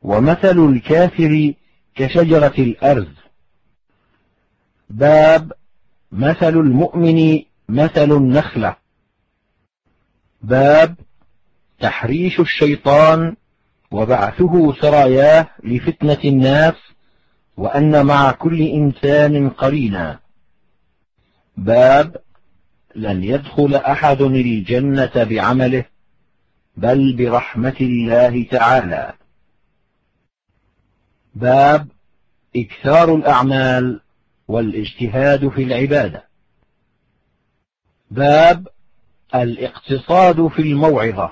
ومثل الكافر كشجرة الأرز. باب مثل المؤمن مثل النخلة. باب تحريش الشيطان وبعثه سراياه لفتنة الناس، وأن مع كل إنسان قرينا. باب لن يدخل أحد الجنة بعمله بل برحمة الله تعالى. باب إكثار الأعمال والاجتهاد في العبادة. باب الاقتصاد في الموعظة.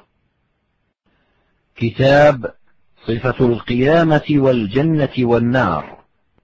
كتاب صفة القيامة والجنة والنار.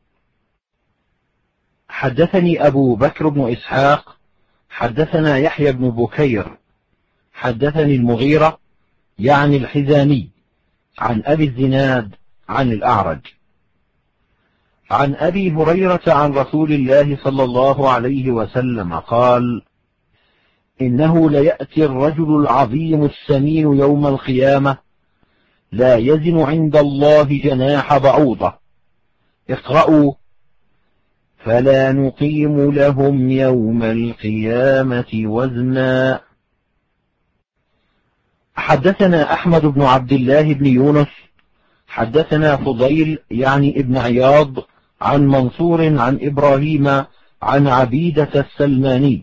حدثني أبو بكر بن إسحاق حدثنا يحيى بن بكير حدثني المغيرة يعني الحزامي عن أبي الزناد عن الأعرج عن أبي هريرة عن رسول الله صلى الله عليه وسلم قال: إنه ليأتي الرجل العظيم السمين يوم القيامة لا يزن عند الله جناح بعوضة. اقرأوا: فلا نقيم لهم يوم القيامة وزنا. حدثنا أحمد بن عبد الله بن يونس حدثنا فضيل يعني ابن عياض عن منصور عن إبراهيم عن عبيدة السلماني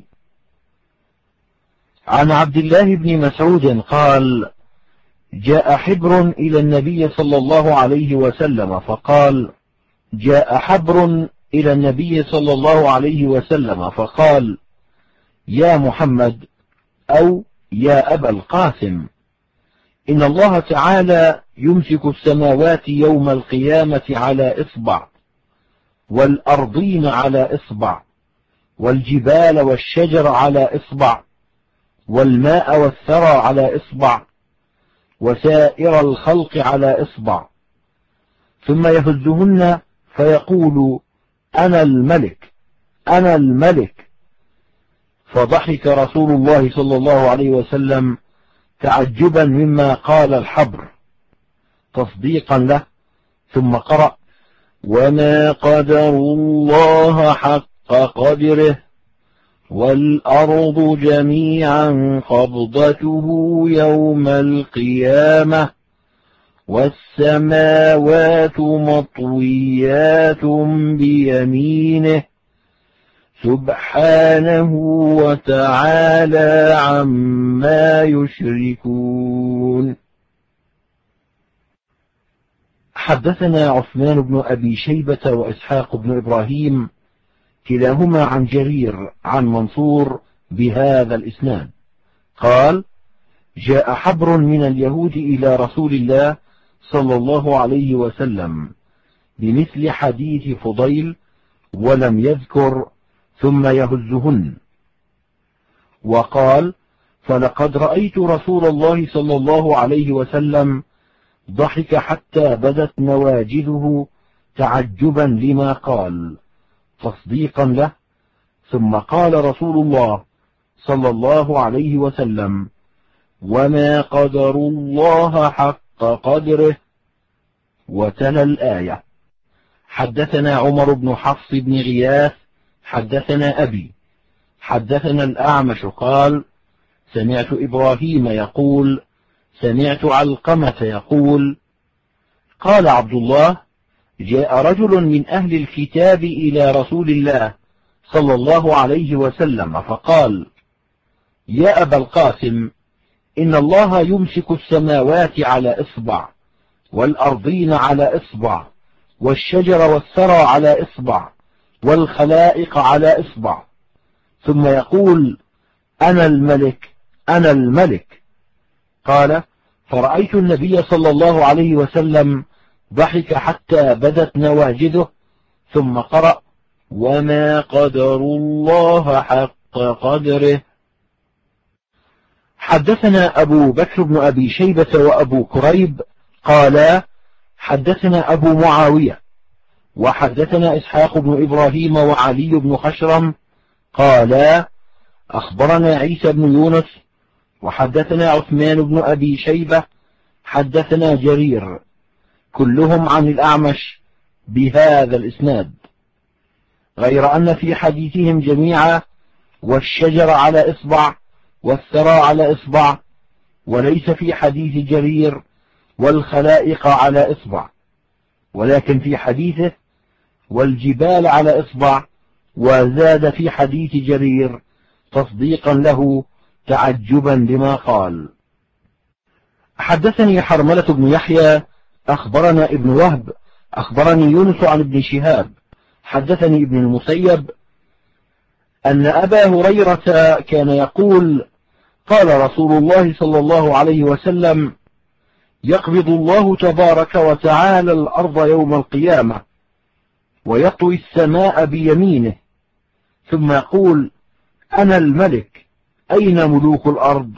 عن عبد الله بن مسعود قال: جاء حبر إلى النبي صلى الله عليه وسلم فقال: جاء حبر إلى النبي صلى الله عليه وسلم فقال: يا محمد أو يا أبا القاسم، إن الله تعالى يمسك السماوات يوم القيامة على إصبع، والأرضين على إصبع، والجبال والشجر على إصبع، والماء والثرى على إصبع، وسائر الخلق على إصبع، ثم يهزهن فيقول: أنا الملك أنا الملك. فضحك رسول الله صلى الله عليه وسلم تعجبا مما قال الحبر تصديقا له، ثم قرأ: وما قدروا الله حق قدره والأرض جميعا قبضته يوم القيامة والسماوات مطويات بيمينه سبحانه وتعالى عما يشركون. حدثنا عثمان بن أبي شيبة وإسحاق بن إبراهيم كلاهما عن جرير عن منصور بهذا الإسناد قال: جاء حبر من اليهود إلى رسول الله صلى الله عليه وسلم بمثل حديث فضيل ولم يذكر ثم يهزهن، وقال: فلقد رأيت رسول الله صلى الله عليه وسلم ضحك حتى بدت نواجذه تعجبا لما قال تصديقا له، ثم قال رسول الله صلى الله عليه وسلم: وما قدروا الله حق قدره، وتلا الآية. حدثنا عمر بن حفص بن غياث حدثنا أبي حدثنا الأعمش قال: سمعت إبراهيم يقول: سمعت علقمة يقول: قال عبد الله: جاء رجل من أهل الكتاب إلى رسول الله صلى الله عليه وسلم فقال: يا أبا القاسم، إن الله يمسك السماوات على إصبع، والأرضين على إصبع، والشجر والثرى على إصبع، والخلائق على إصبع، ثم يقول: أنا الملك أنا الملك. قال: فرأيت النبي صلى الله عليه وسلم ضحك حتى بدت نواجذه، ثم قرأ: وما قدروا الله حق قدره. حدثنا أبو بكر بن أبي شيبة وأبو كريب قالا: حدثنا أبو معاوية وحدثنا إسحاق بن إبراهيم وعلي بن خشرم قالا: أخبرنا عيسى بن يونس وحدثنا عثمان بن أبي شيبة حدثنا جرير كلهم عن الأعمش بهذا الإسناد، غير أن في حديثهم جميعا والشجر على إصبع والثرى على إصبع، وليس في حديث جرير والخلائق على إصبع، ولكن في حديثه والجبال على إصبع، وزاد في حديث جرير تصديقا له تعجبا لما قال. حدثني حرملة بن يحيى أخبرنا ابن وهب أخبرني يونس عن ابن شهاب حدثني ابن المسيب أن أبا هريرة كان يقول: قال رسول الله صلى الله عليه وسلم: يقبض الله تبارك وتعالى الأرض يوم القيامة ويطوي السماء بيمينه، ثم يقول: أنا الملك، أين ملوك الأرض؟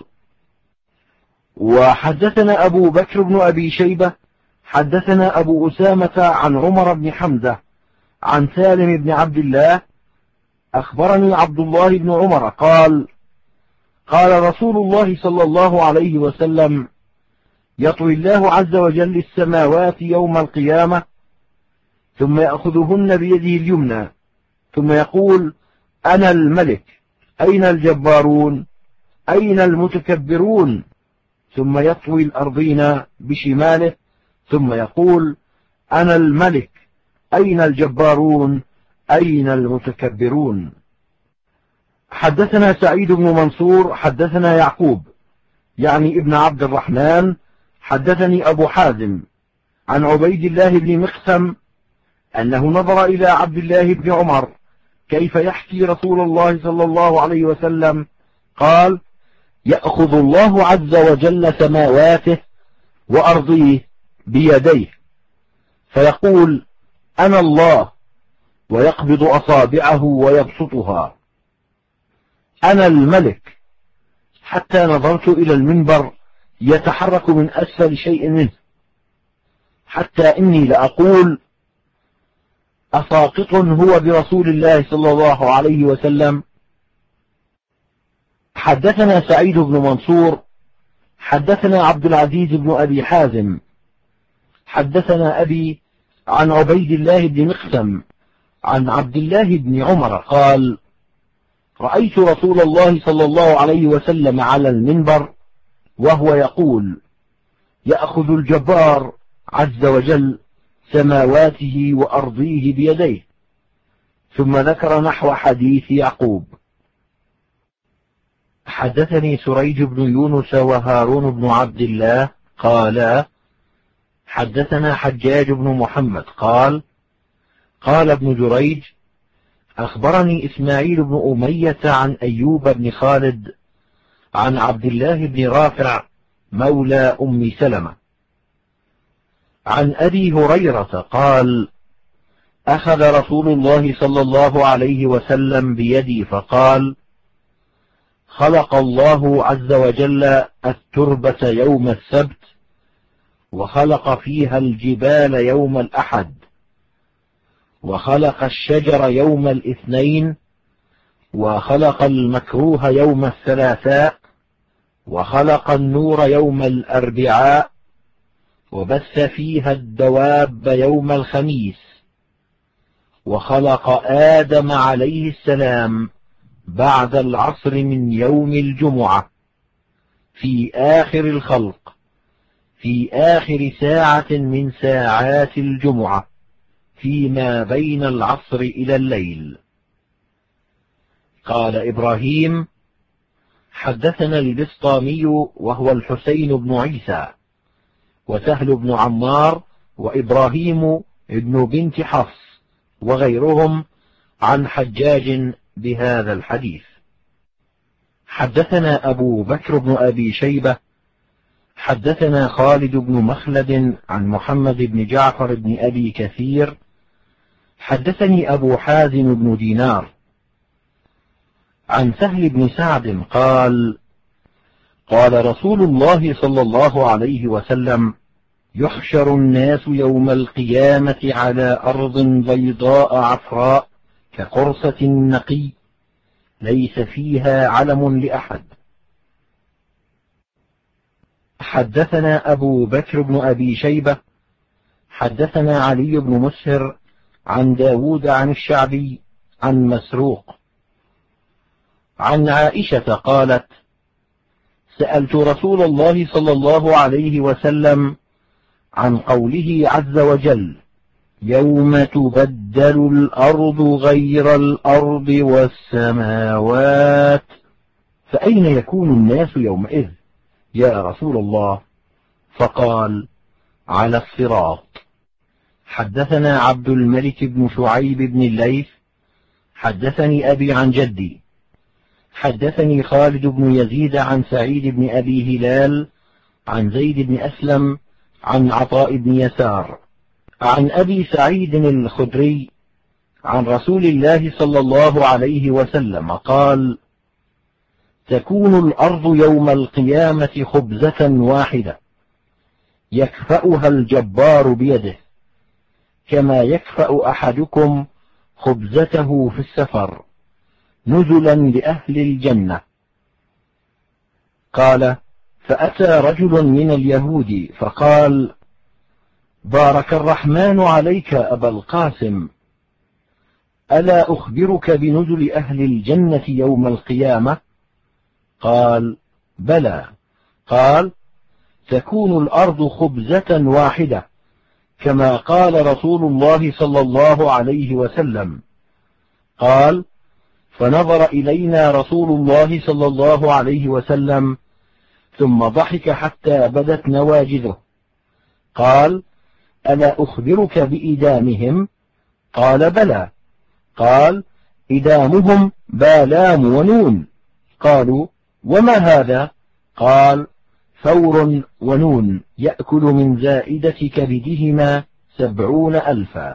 وحدثنا أبو بكر بن أبي شيبة حدثنا أبو أسامة عن عمر بن حمزة عن سالم بن عبد الله أخبرني عبد الله بن عمر قال: قال رسول الله صلى الله عليه وسلم: يطوي الله عز وجل السماوات يوم القيامة ثم يأخذهن بيده اليمنى ثم يقول: أنا الملك، أين الجبارون؟ أين المتكبرون؟ ثم يطوي الأرضين بشماله ثم يقول: أنا الملك، أين الجبارون؟ أين المتكبرون؟ حدثنا سعيد بن منصور حدثنا يعقوب يعني ابن عبد الرحمن حدثني أبو حازم عن عبيد الله بن مقسم أنه نظر إلى عبد الله بن عمر كيف يحكي رسول الله صلى الله عليه وسلم، قال: يأخذ الله عز وجل سماواته وأرضيه بيديه فيقول: أنا الله، ويقبض أصابعه ويبسطها. أنا الملك، حتى نظرت إلى المنبر يتحرك من أسفل شيء منه، حتى إني لأقول: أساقط هو برسول الله صلى الله عليه وسلم؟ حدثنا سعيد بن منصور حدثنا عبد العزيز بن أبي حازم حدثنا أبي عن عبيد الله بن مقسم عن عبد الله بن عمر قال: رأيت رسول الله صلى الله عليه وسلم على المنبر وهو يقول: يأخذ الجبار عز وجل سماواته وأرضيه بيديه، ثم ذكر نحو حديث يعقوب. حدثني سريج بن يونس وهارون بن عبد الله قالا: حدثنا حجاج بن محمد قال: قال ابن جريج: أخبرني إسماعيل بن أمية عن أيوب بن خالد عن عبد الله بن رافع مولى أم سلمة عن أبي هريرة قال: أخذ رسول الله صلى الله عليه وسلم بيدي فقال: خلق الله عز وجل التربة يوم السبت، وخلق فيها الجبال يوم الأحد، وخلق الشجر يوم الاثنين، وخلق المكروه يوم الثلاثاء، وخلق النور يوم الأربعاء، وبث فيها الدواب يوم الخميس، وخلق آدم عليه السلام بعد العصر من يوم الجمعة في آخر الخلق في آخر ساعة من ساعات الجمعة فيما بين العصر إلى الليل. قال إبراهيم: حدثنا البسطامي وهو الحسين بن عيسى وسهل بن عمار وإبراهيم ابن بنت حفص وغيرهم عن حجاج بهذا الحديث. حدثنا أبو بكر بن أبي شيبة حدثنا خالد بن مخلد عن محمد بن جعفر بن أبي كثير حدثني أبو حازم بن دينار عن سهل بن سعد قال: قال رسول الله صلى الله عليه وسلم: يحشر الناس يوم القيامة على أرض بيضاء عفراء كقرصة النقي ليس فيها علم لأحد. حدثنا أبو بكر بن أبي شيبة حدثنا علي بن مسهر عن داود عن الشعبي عن مسروق عن عائشة قالت: سألت رسول الله صلى الله عليه وسلم عن قوله عز وجل: يوم تبدل الأرض غير الأرض والسماوات، فأين يكون الناس يومئذ يا رسول الله؟ فقال: على الصراط. حدثنا عبد الملك بن شعيب بن الليث حدثني أبي عن جدي حدثني خالد بن يزيد عن سعيد بن أبي هلال عن زيد بن أسلم عن عطاء بن يسار عن أبي سعيد الخدري عن رسول الله صلى الله عليه وسلم قال: تكون الأرض يوم القيامة خبزة واحدة يكفأها الجبار بيده، كما يكفأ أحدكم خبزته في السفر نزلا لأهل الجنة. قال: فأتى رجل من اليهود فقال: بارك الرحمن عليك أبا القاسم، ألا أخبرك بنزل أهل الجنة يوم القيامة؟ قال: بلى. قال: تكون الأرض خبزة واحدة كما قال رسول الله صلى الله عليه وسلم. قال: فنظر إلينا رسول الله صلى الله عليه وسلم ثم ضحك حتى بدت نواجذه. قال: ألا أخبرك بإدامهم؟ قال: بلى. قال: إدامهم بالام ونون. قالوا: وما هذا؟ قال: ثور ونون يأكل من زائدة كبدهما 70,000.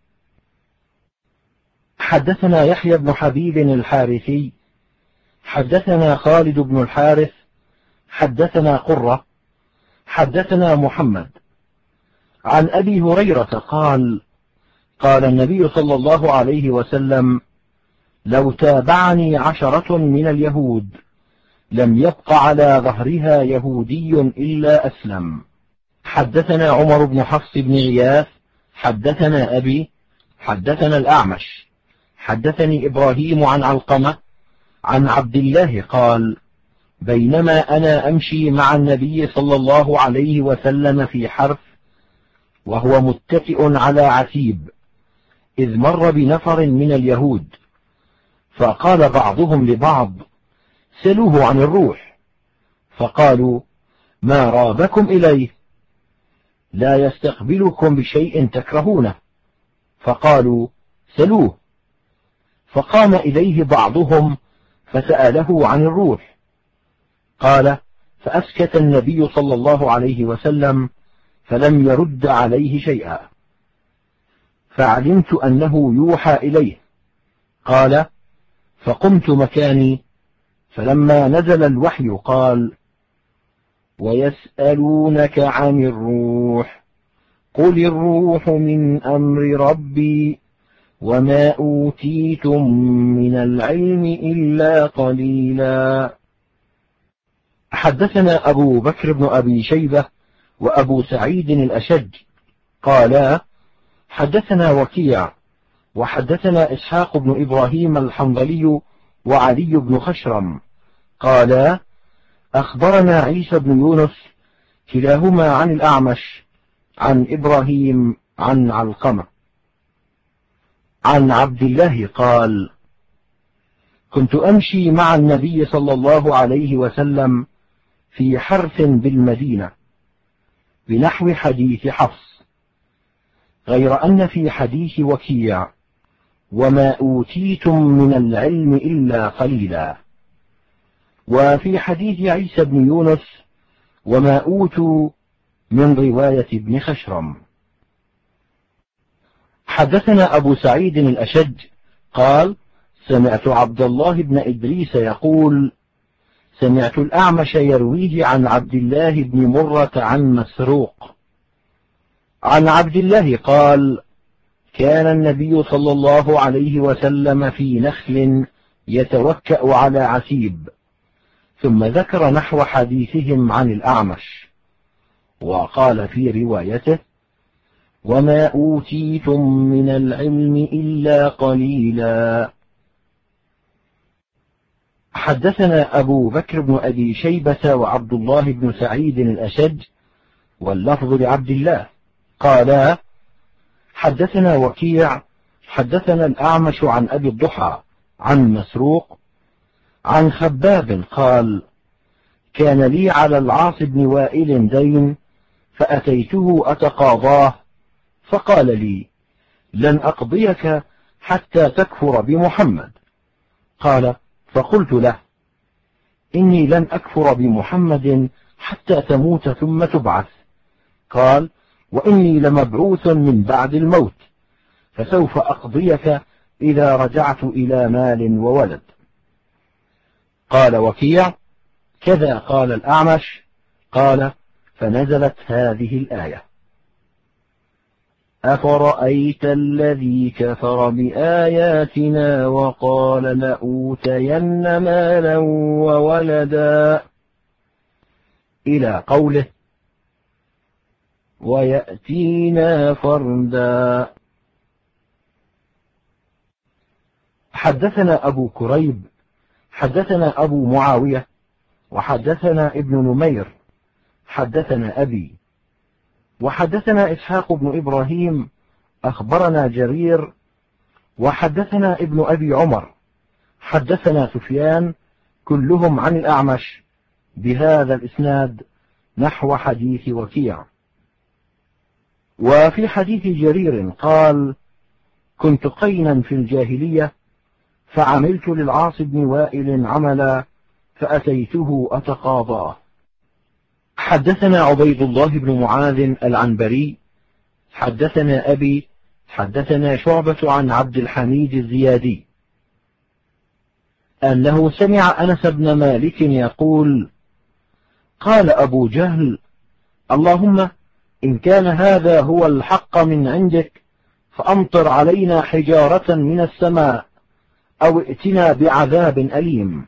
حدثنا يحيى بن حبيب الحارثي حدثنا خالد بن الحارث حدثنا قرة حدثنا محمد عن أبي هريرة قال: قال النبي صلى الله عليه وسلم: لو تابعني 10 من اليهود لم يبق على ظهرها يهودي إلا أسلم. حدثنا عمر بن حفص بن غياث حدثنا أبي حدثنا الأعمش حدثني إبراهيم عن علقمة عن عبد الله قال: بينما أنا أمشي مع النبي صلى الله عليه وسلم في حرث وهو متكئ على عتيب، إذ مر بنفر من اليهود، فقال بعضهم لبعض: سلوه عن الروح. فقالوا: ما رابكم إليه؟ لا يستقبلكم بشيء تكرهونه. فقالوا: سلوه. فقام إليه بعضهم فسأله عن الروح. قال: فأسكت النبي صلى الله عليه وسلم فلم يرد عليه شيئا، فعلمت أنه يوحى إليه. قال: فقمت مكاني، فلما نزل الوحي قال: ويسألونك عن الروح قل الروح من أمر ربي وما أوتيتم من العلم إلا قليلا. حدثنا أبو بكر بن أبي شيبة وأبو سعيد الأشج قالا: حدثنا وكيع وحدثنا إسحاق بن إبراهيم الحنظلي وعلي بن خشرم قالا: أخبرنا عيسى بن يونس كلاهما عن الأعمش عن إبراهيم عن علقمة عن عبد الله قال: كنت أمشي مع النبي صلى الله عليه وسلم في حرث بالمدينة بنحو حديث حفص، غير أن في حديث وكيع: وما أوتيتم من العلم إلا قليلا، وفي حديث عيسى بن يونس: وما أوتوا، من رواية ابن خشرم. حدثنا أبو سعيد الأشج قال: سمعت عبد الله بن إدريس يقول: سمعت الأعمش يرويه عن عبد الله بن مرة عن مسروق عن عبد الله قال: كان النبي صلى الله عليه وسلم في نخل يتوكأ على عتيب، ثم ذكر نحو حديثهم عن الأعمش، وقال في روايته: وما أوتيتم من العلم إلا قليلا. حدثنا أبو بكر بن أبي شيبة وعبد الله بن سعيد الأشج واللفظ لعبد الله قالا حدثنا وكيع حدثنا الأعمش عن أبي الضحى عن مسروق عن خباب قال كان لي على العاص بن وائل دين فأتيته أتقاضاه فقال لي لن أقضيك حتى تكفر بمحمد. قال فقلت له إني لن أكفر بمحمد حتى تموت ثم تبعث. قال وإني لمبعوث من بعد الموت فسوف أقضيك إذا رجعت إلى مال وولد. قال وكيع كذا قال الأعمش. قال فنزلت هذه الآية أفرأيت الذي كفر بآياتنا وقال لأوتين مالا وولدا إلى قوله ويأتينا فردا. حدثنا أبو كريب حدثنا أبو معاوية وحدثنا ابن نمير حدثنا أبي وحدثنا إسحاق بن إبراهيم أخبرنا جرير وحدثنا ابن أبي عمر حدثنا سفيان كلهم عن الأعمش بهذا الإسناد نحو حديث وكيع. وفي حديث جرير قال كنت قينا في الجاهلية فعملت للعاص بن وائل عملا فأتيته أتقاضاه. حدثنا عبيد الله بن معاذ العنبري حدثنا أبي حدثنا شعبة عن عبد الحميد الزيادي أنه سمع أنس بن مالك يقول قال أبو جهل اللهم إن كان هذا هو الحق من عندك فأمطر علينا حجارة من السماء أو ائتنا بعذاب أليم.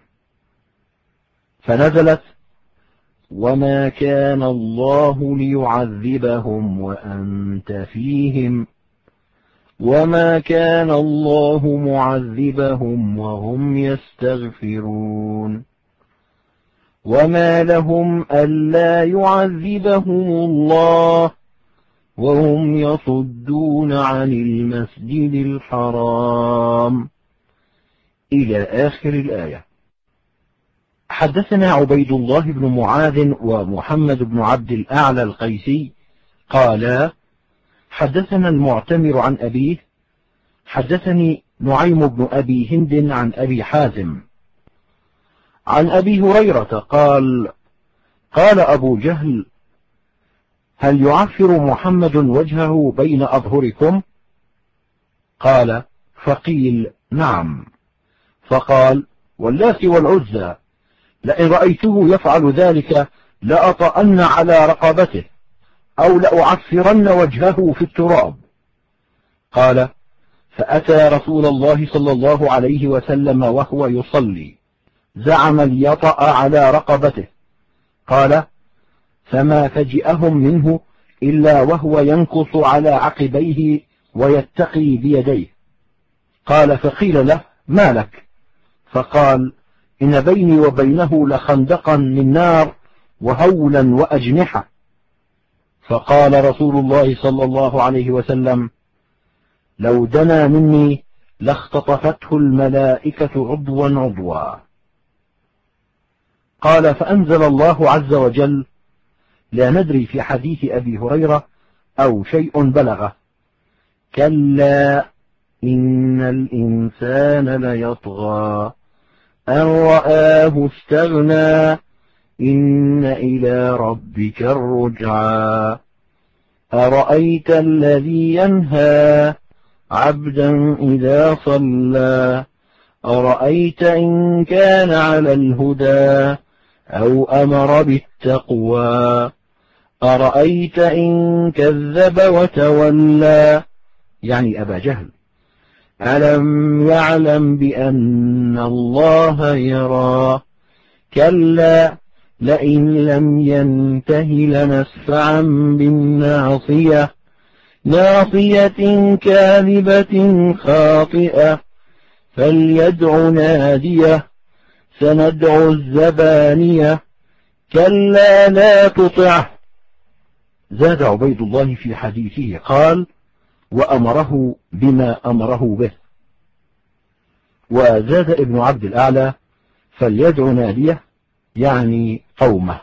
فنزلت وما كان الله ليعذبهم وأنت فيهم وما كان الله معذبهم وهم يستغفرون وما لهم ألا يعذبهم الله وهم يصدون عن المسجد الحرام إلى آخر الآية. حدثنا عبيد الله بن معاذ ومحمد بن عبد الأعلى القيسي قالا حدثنا المعتمر عن أبيه حدثني نعيم بن أبي هند عن أبي حازم عن أبي هريرة قال قال أبو جهل هل يعفر محمد وجهه بين أظهركم؟ قال فقيل نعم. فقال واللات والعزى لئن رأيته يفعل ذلك لأطأن على رقبته أو لأعفرن وجهه في التراب. قال فأتى رسول الله صلى الله عليه وسلم وهو يصلي زعم ليطأ على رقبته. قال فما فجئهم منه إلا وهو ينكص على عقبيه ويتقي بيديه. قال فقيل له ما لك؟ فقال إن بيني وبينه لخندقا من نار وهولا وأجنحة. فقال رسول الله صلى الله عليه وسلم لو دنا مني لاختطفته الملائكة عضوا عضوا. قال فأنزل الله عز وجل لا ندري في حديث أبي هريرة أو شيء بلغه كلا إن الإنسان ليطغى أن رآه استغنى إن إلى ربك الرجعى أرأيت الذي ينهى عبدا إذا صلى أرأيت إن كان على الهدى أو أمر بالتقوى أرأيت إن كذب وتولى يعني أبا جهل ألم يعلم بأن الله يرى كلا لئن لم ينته لنسفعا بالناصية ناصية كاذبة خاطئة فليدع ناديه سندع الزبانية كلا لا تطعه. زاد عبيد الله في حديثه قال وأمره بما أمره به. وزاد ابن عبد الأعلى فليدع ناديه يعني قومه.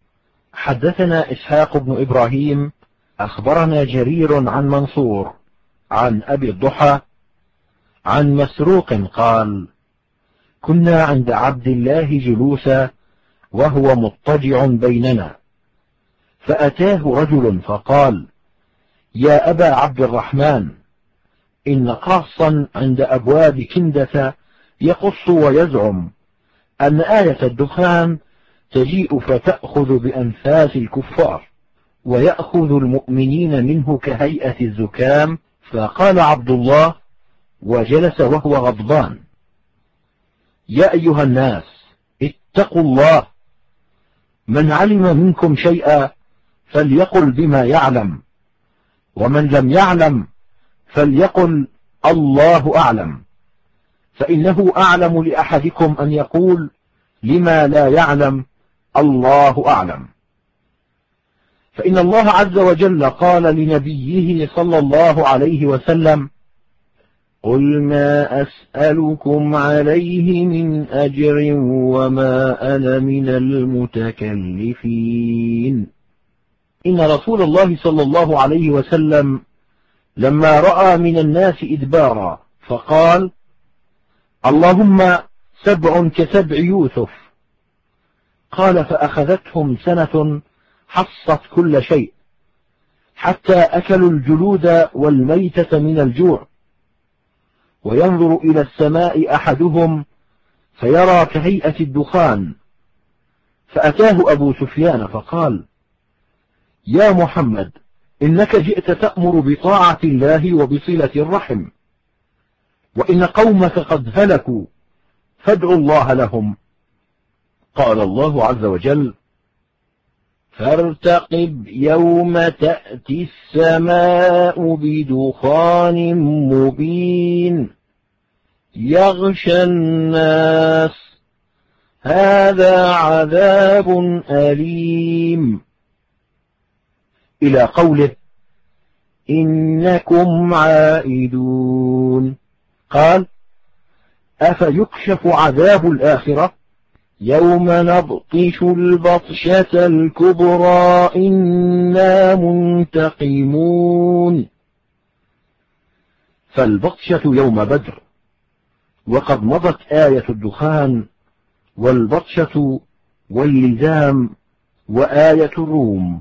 حدثنا إسحاق بن إبراهيم أخبرنا جرير عن منصور عن أبي الضحى عن مسروق قال كنا عند عبد الله جلوسا وهو مضطجع بيننا فأتاه رجل فقال يا أبا عبد الرحمن إن قاصا عند أبواب كندة يقص ويزعم أن آية الدخان تجيء فتأخذ بأنفاس الكفار ويأخذ المؤمنين منه كهيئة الزكام. فقال عبد الله وجلس وهو غضبان يا أيها الناس اتقوا الله من علم منكم شيئا فليقل بما يعلم ومن لم يعلم فليقل الله أعلم فإنه أعلم لأحدكم أن يقول لما لا يعلم الله أعلم. فإن الله عز وجل قال لنبيه صلى الله عليه وسلم قل ما أسألكم عليه من أجر وما أنا من المتكلفين. إن رسول الله صلى الله عليه وسلم لما رأى من الناس إدبارا فقال اللهم 7 كسبع يوسف. قال فأخذتهم سنة حصت كل شيء حتى أكلوا الجلود والميتة من الجوع وينظر إلى السماء أحدهم فيرى كهيئة الدخان فأتاه أبو سفيان فقال يا محمد إنك جئت تأمر بطاعة الله وبصلة الرحم وإن قومك قد هلكوا فادعوا الله لهم. قال الله عز وجل فارتقب يوم تأتي السماء بدخان مبين يغشى الناس هذا عذاب أليم إلى قوله إنكم عائدون. قال أفيكشف عذاب الآخرة يوم نبطش البطشة الكبرى إنا منتقمون. فالبطشة يوم بدر وقد مضت آية الدخان والبطشة واللزام وآية الروم.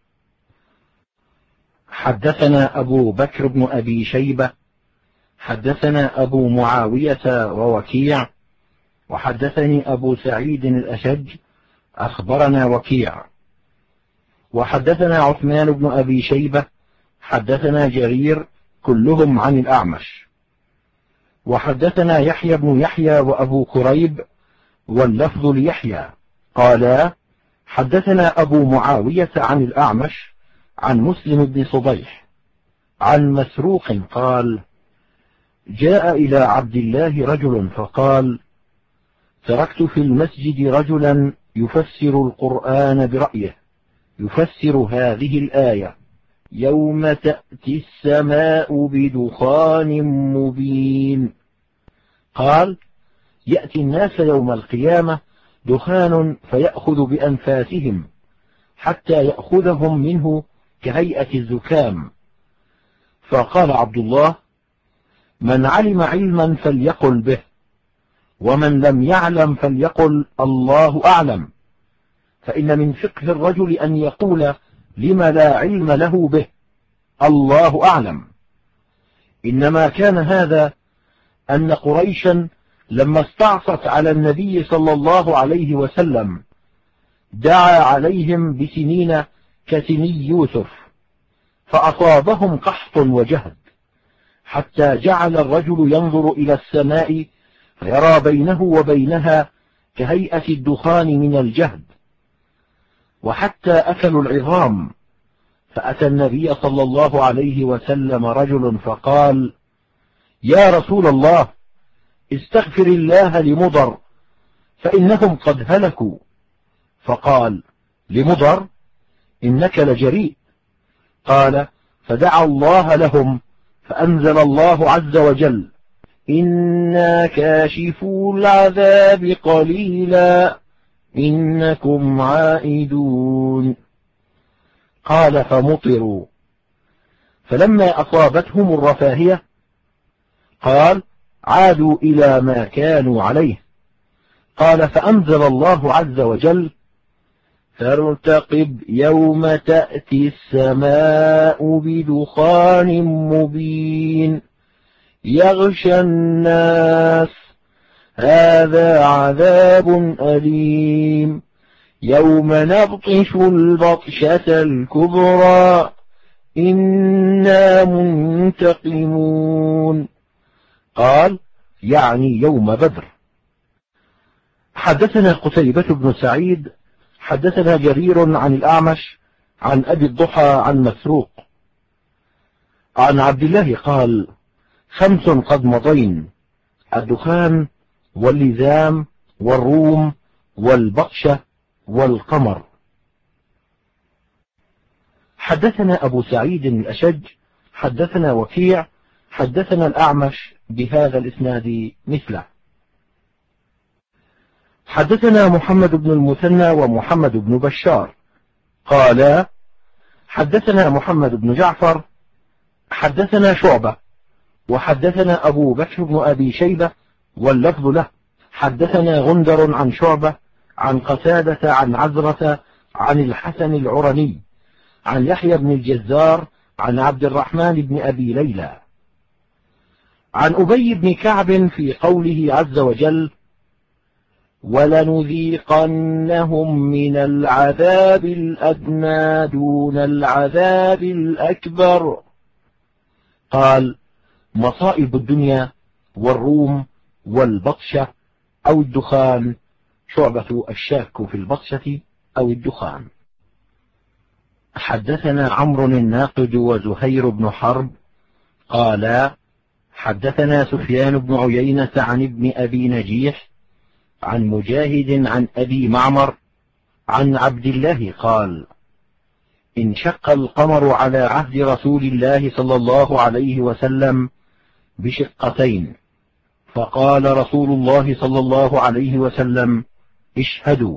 حدثنا أبو بكر بن أبي شيبة حدثنا أبو معاوية ووكيع وحدثني أبو سعيد الأشج أخبرنا وكيع وحدثنا عثمان بن أبي شيبة حدثنا جرير كلهم عن الأعمش وحدثنا يحيى بن يحيى وأبو كريب واللفظ ليحيى قالا حدثنا أبو معاوية عن الأعمش عن مسلم بن صبيح عن مسروق قال جاء إلى عبد الله رجل فقال تركت في المسجد رجلا يفسر القرآن برأيه يفسر هذه الآية يوم تأتي السماء بدخان مبين. قال يأتي الناس يوم القيامة دخان فيأخذ بأنفاسهم حتى يأخذهم منه كهيئة الزكام. فقال عبد الله من علم علما فليقل به ومن لم يعلم فليقل الله أعلم فإن من فقه الرجل أن يقول لما لا علم له به الله أعلم. إنما كان هذا أن قريشا لما استعصت على النبي صلى الله عليه وسلم دعا عليهم بسنين كسني يوسف فأصابهم قحط وجهد حتى جعل الرجل ينظر إلى السماء فيرى بينه وبينها كهيئة الدخان من الجهد وحتى أكلوا العظام فأتى النبي صلى الله عليه وسلم رجل فقال: يا رسول الله، استغفر الله لمضر فإنهم قد هلكوا. فقال: لمضر؟ إنك لجريء. قال: فدعا الله لهم فأنزل الله عز وجل: إنا كاشفو العذاب قليلا إنكم عائدون. قال: فمطروا، فلما أصابتهم الرفاهية قال: عادوا إلى ما كانوا عليه. قال: فأنزل الله عز وجل: فارتقب يوم تأتي السماء بدخان مبين يغشى الناس هذا عذاب أليم يوم نبطش البطشة الكبرى إنا منتقمون. قال: يعني يوم بدر. حدثنا قتيبة بن سعيد حدثنا جرير عن الأعمش عن أبي الضحى عن مسروق عن عبد الله قال: 5 قد مضين: الدخان واللزام والروم والبطشة والقمر. حدثنا أبو سعيد الأشج حدثنا وكيع حدثنا الأعمش بهذا الإسناد مثله. حدثنا محمد بن المثنى ومحمد بن بشار قالا: حدثنا محمد بن جعفر حدثنا شعبة وحدثنا أبو بكر بن أبي شيبة واللفظ له. حدثنا غندر عن شعبة عن قتادة عن عزرة عن الحسن العرني عن يحيى بن الجزار عن عبد الرحمن بن أبي ليلى عن أبي بن كعب في قوله عز وجل: ولنذيقنهم من العذاب الأدنى دون العذاب الأكبر. قال: مصائب الدنيا والروم والبطشة أو الدخان. شعبة الشاك في البطشة أو الدخان. حدثنا عمرو الناقد وزهير بن حرب قالا: حدثنا سفيان بن عيينة عن ابن أبي نجيح عن مجاهد عن أبي معمر عن عبد الله قال: انشق القمر على عهد رسول الله صلى الله عليه وسلم بشقتين، فقال رسول الله صلى الله عليه وسلم: اشهدوا.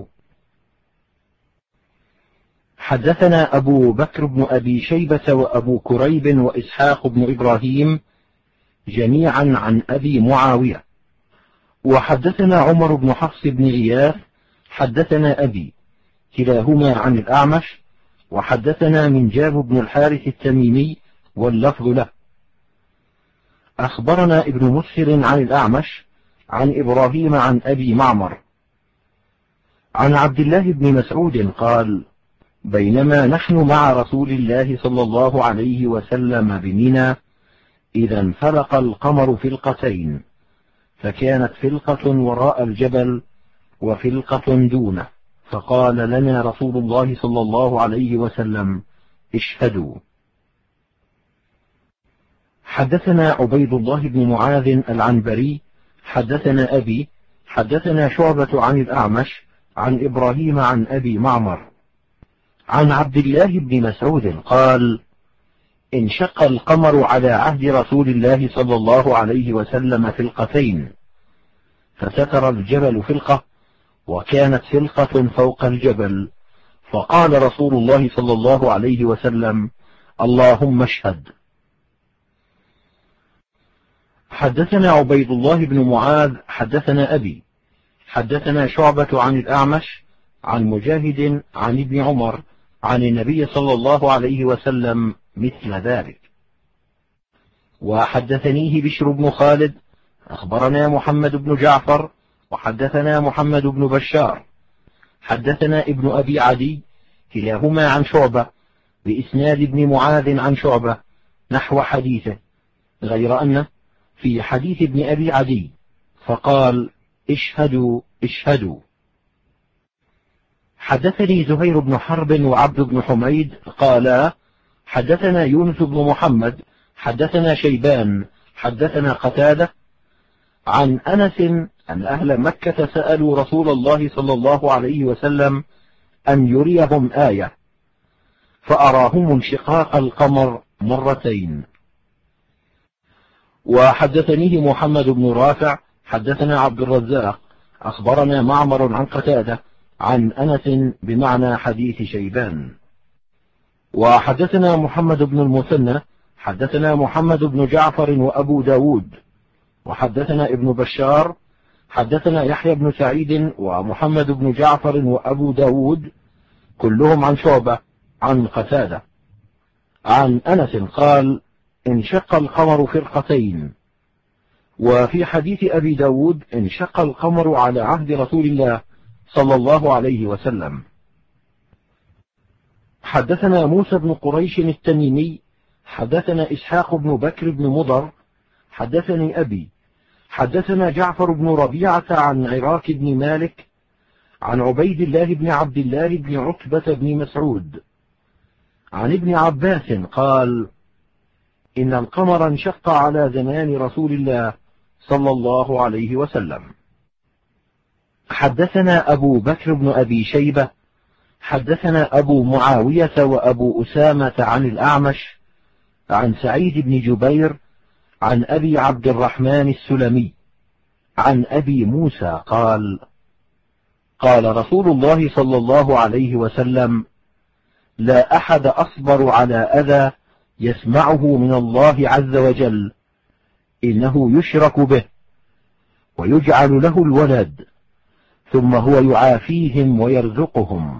حدثنا أبو بكر بن أبي شيبة وأبو كريب وإسحاق بن إبراهيم جميعا عن أبي معاوية. وحدثنا عمر بن حفص بن غياث حدثنا أبي كلاهما عن الأعمش وحدثنا منجاب بن الحارث التميمي واللفظ له. أخبرنا ابن مسهر عن الأعمش عن إبراهيم عن أبي معمر عن عبد الله بن مسعود قال: بينما نحن مع رسول الله صلى الله عليه وسلم بمنى إذا انفلق القمر فلقتين، فكانت فلقة وراء الجبل وفلقة دونه، فقال لنا رسول الله صلى الله عليه وسلم: اشهدوا. حدثنا عبيد الله بن معاذ العنبري حدثنا أبي حدثنا شعبة عن الأعمش عن إبراهيم عن أبي معمر عن عبد الله بن مسعود قال: انشق القمر على عهد رسول الله صلى الله عليه وسلم فلقتين، فستر الجبل فلقة وكانت فلقة فوق الجبل، فقال رسول الله صلى الله عليه وسلم: اللهم اشهد. حدثنا عبيد الله بن معاذ حدثنا أبي حدثنا شعبة عن الأعمش عن مجاهد عن ابن عمر عن النبي صلى الله عليه وسلم مثل ذلك. وحدثنيه بشر بن خالد أخبرنا محمد بن جعفر وحدثنا محمد بن بشار حدثنا ابن أبي عدي كلاهما عن شعبة بإسناد ابن معاذ عن شعبة نحو حديثه، غير أنه في حديث ابن أبي عدي فقال: اشهدوا اشهدوا. حدثني زهير بن حرب وعبد بن حميد قالا: حدثنا يونس بن محمد حدثنا شيبان حدثنا قتادة عن أنس أن أهل مكة سألوا رسول الله صلى الله عليه وسلم أن يريهم آية فأراهم انشقاق القمر مرتين. وحدثنيه محمد بن رافع حدثنا عبد الرزاق أخبرنا معمر عن قتادة عن أنس بمعنى حديث شيبان. وحدثنا محمد بن المثنى حدثنا محمد بن جعفر وأبو داود وحدثنا ابن بشار حدثنا يحيى بن سعيد ومحمد بن جعفر وأبو داود كلهم عن شعبة عن قتادة عن أنس قال انشق القمر فرقتين. وفي حديث أبي داود انشق القمر على عهد رسول الله صلى الله عليه وسلم. حدثنا موسى بن قريش التميمي حدثنا إسحاق بن بكر بن مضر حدثني أبي حدثنا جعفر بن ربيعة عن عراك بن مالك عن عبيد الله بن عبد الله بن عتبة بن مسعود عن ابن عباس قال إن القمر انشق على زمان رسول الله صلى الله عليه وسلم. حدثنا أبو بكر بن أبي شيبة حدثنا أبو معاوية وأبو أسامة عن الأعمش عن سعيد بن جبير عن أبي عبد الرحمن السلمي عن أبي موسى قال قال رسول الله صلى الله عليه وسلم لا أحد أصبر على أذى يسمعه من الله عز وجل إنه يشرك به ويجعل له الولد ثم هو يعافيهم ويرزقهم.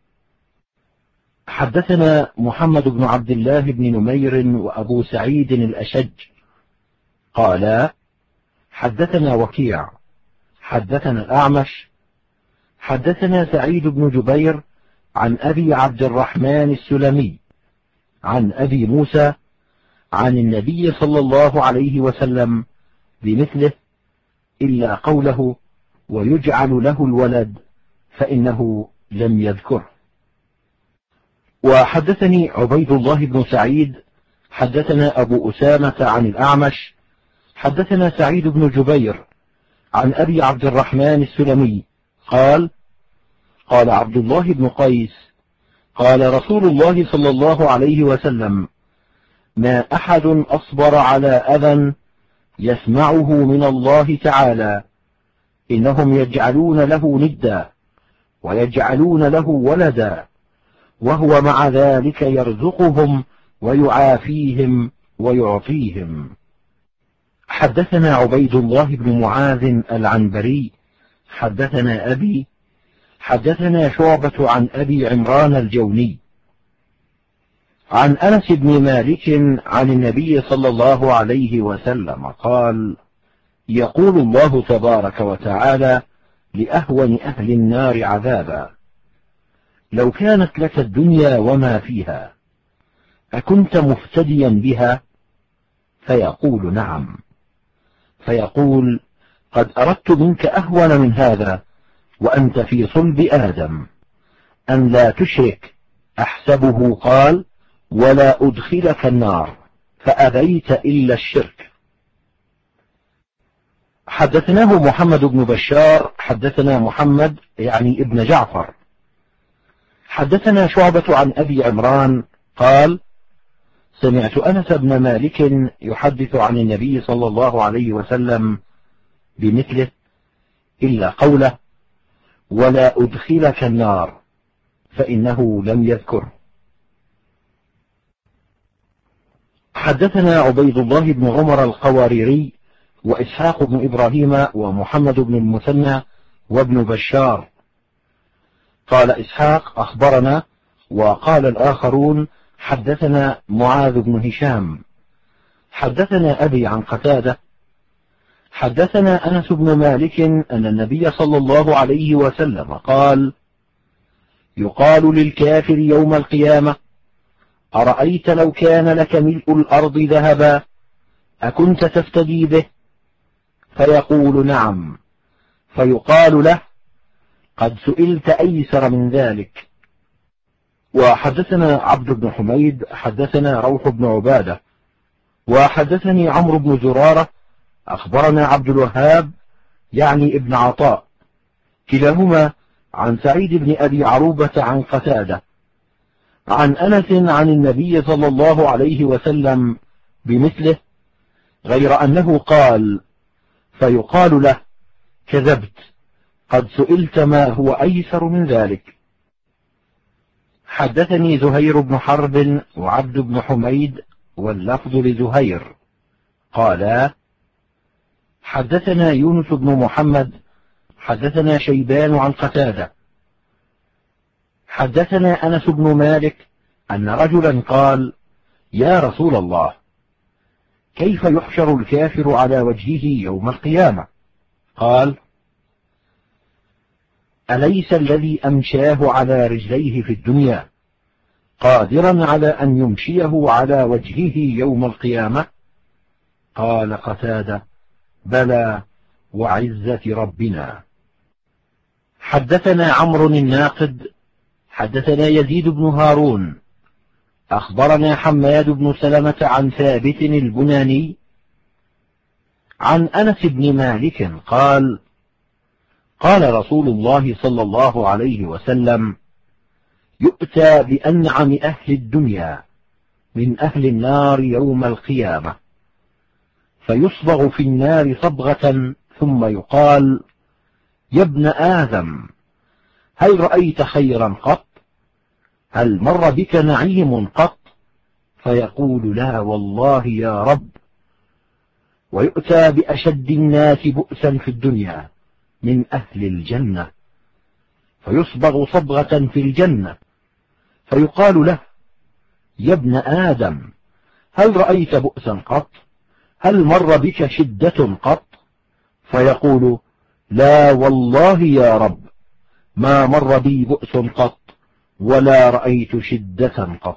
حدثنا محمد بن عبد الله بن نمير وأبو سعيد الأشج قالا حدثنا وكيع حدثنا الأعمش حدثنا سعيد بن جبير عن أبي عبد الرحمن السلمي عن أبي موسى عن النبي صلى الله عليه وسلم بمثله إلا قوله ويجعل له الولد فإنه لم يذكره. وحدثني عبيد الله بن سعيد حدثنا أبو أسامة عن الأعمش حدثنا سعيد بن جبير عن أبي عبد الرحمن السلمي قال قال عبد الله بن قيس قال رسول الله صلى الله عليه وسلم ما أحد أصبر على أذى يسمعه من الله تعالى إنهم يجعلون له ندا ويجعلون له ولدا وهو مع ذلك يرزقهم ويعافيهم ويعطيهم. حدثنا عبيد الله بن معاذ العنبري حدثنا أبي حدثنا شعبة عن أبي عمران الجوني عن أنس بن مالك عن النبي صلى الله عليه وسلم قال يقول الله تبارك وتعالى لأهون أهل النار عذابا لو كانت لك الدنيا وما فيها أكنت مفتديا بها؟ فيقول نعم، فيقول قد أردت منك أهون من هذا وأنت في صلب آدم أن لا تشرك. أحسبه قال ولا أدخلك النار فأبيت إلا الشرك. حدثناه محمد بن بشار حدثنا محمد يعني ابن جعفر حدثنا شعبة عن أبي عمران قال سمعت أنس بن مالك يحدث عن النبي صلى الله عليه وسلم بمثله إلا قوله ولا أدخلك النار فإنه لم يذكر. حدثنا عبيد الله بن عمر القواريري وإسحاق بن إبراهيم ومحمد بن المثنى وابن بشار قال إسحاق أخبرنا وقال الآخرون حدثنا معاذ بن هشام حدثنا أبي عن قتادة حدثنا أنس بن مالك أن النبي صلى الله عليه وسلم قال يقال للكافر يوم القيامة أرأيت لو كان لك ملء الأرض ذهبا أكنت تفتدي به؟ فيقول نعم، فيقال له قد سئلت أيسر من ذلك. وحدثنا عبد بن حميد حدثنا روح بن عبادة وحدثني عمرو بن زرارة أخبرنا عبد الوهاب يعني ابن عطاء كلاهما عن سعيد بن أبي عروبة عن قتادة عن أنس عن النبي صلى الله عليه وسلم بمثله، غير أنه قال: فيقال له: كذبت، قد سئلت ما هو أيسر من ذلك. حدثني زهير بن حرب وعبد بن حميد واللفظ لزهير قالا: حدثنا يونس بن محمد حدثنا شيبان عن قتادة حدثنا أنس بن مالك أن رجلا قال: يا رسول الله، كيف يحشر الكافر على وجهه يوم القيامة؟ قال: أليس الذي أمشاه على رجليه في الدنيا قادرا على أن يمشيه على وجهه يوم القيامة؟ قال قتادة: بلى وعزة ربنا. حدثنا عمرو الناقد حدثنا يزيد بن هارون أخبرنا حماد بن سلمة عن ثابت البناني عن أنس بن مالك قال: قال رسول الله صلى الله عليه وسلم: يؤتى بأنعم أهل الدنيا من أهل النار يوم القيامة، فيصبغ في النار صبغة ثم يقال: يا ابن آدم، هل رأيت خيرا قط؟ هل مر بك نعيم قط؟ فيقول: لا والله يا رب. ويؤتى بأشد الناس بؤسا في الدنيا من أهل الجنة، فيصبغ صبغة في الجنة، فيقال له: يا ابن آدم، هل رأيت بؤسا قط؟ هل مر بك شدة قط؟ فيقول: لا والله يا رب، ما مر بي بؤس قط ولا رأيت شدة قط.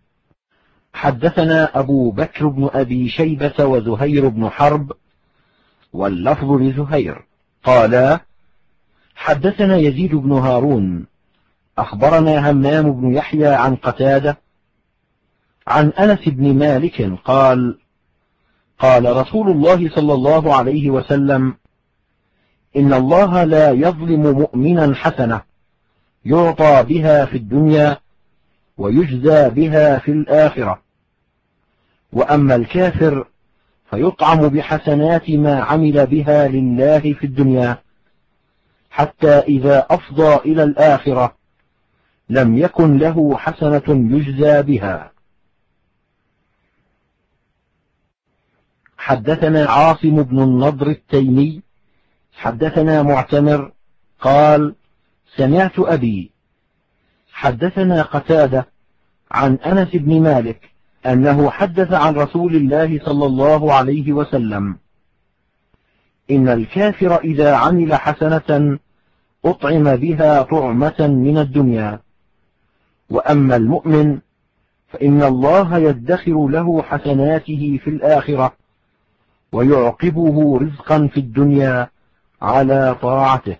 حدثنا أبو بكر بن أبي شيبة وزهير بن حرب واللفظ لزهير قالا: حدثنا يزيد بن هارون أخبرنا همام بن يحيى عن قتادة عن أنس بن مالك قال: قال رسول الله صلى الله عليه وسلم: إن الله لا يظلم مؤمنا حسنة يعطى بها في الدنيا ويجزى بها في الآخرة، وأما الكافر فيطعم بحسنات ما عمل بها لله في الدنيا، حتى إذا أفضى إلى الآخرة لم يكن له حسنة يجزى بها. حدثنا عاصم بن النضر التيمي حدثنا معتمر قال: سمعت أبي حدثنا قتادة عن أنس بن مالك أنه حدث عن رسول الله صلى الله عليه وسلم: إن الكافر إذا عمل حسنة أطعم بها طعمة من الدنيا، وأما المؤمن فإن الله يدخر له حسناته في الآخرة ويعقبه رزقا في الدنيا على طاعته.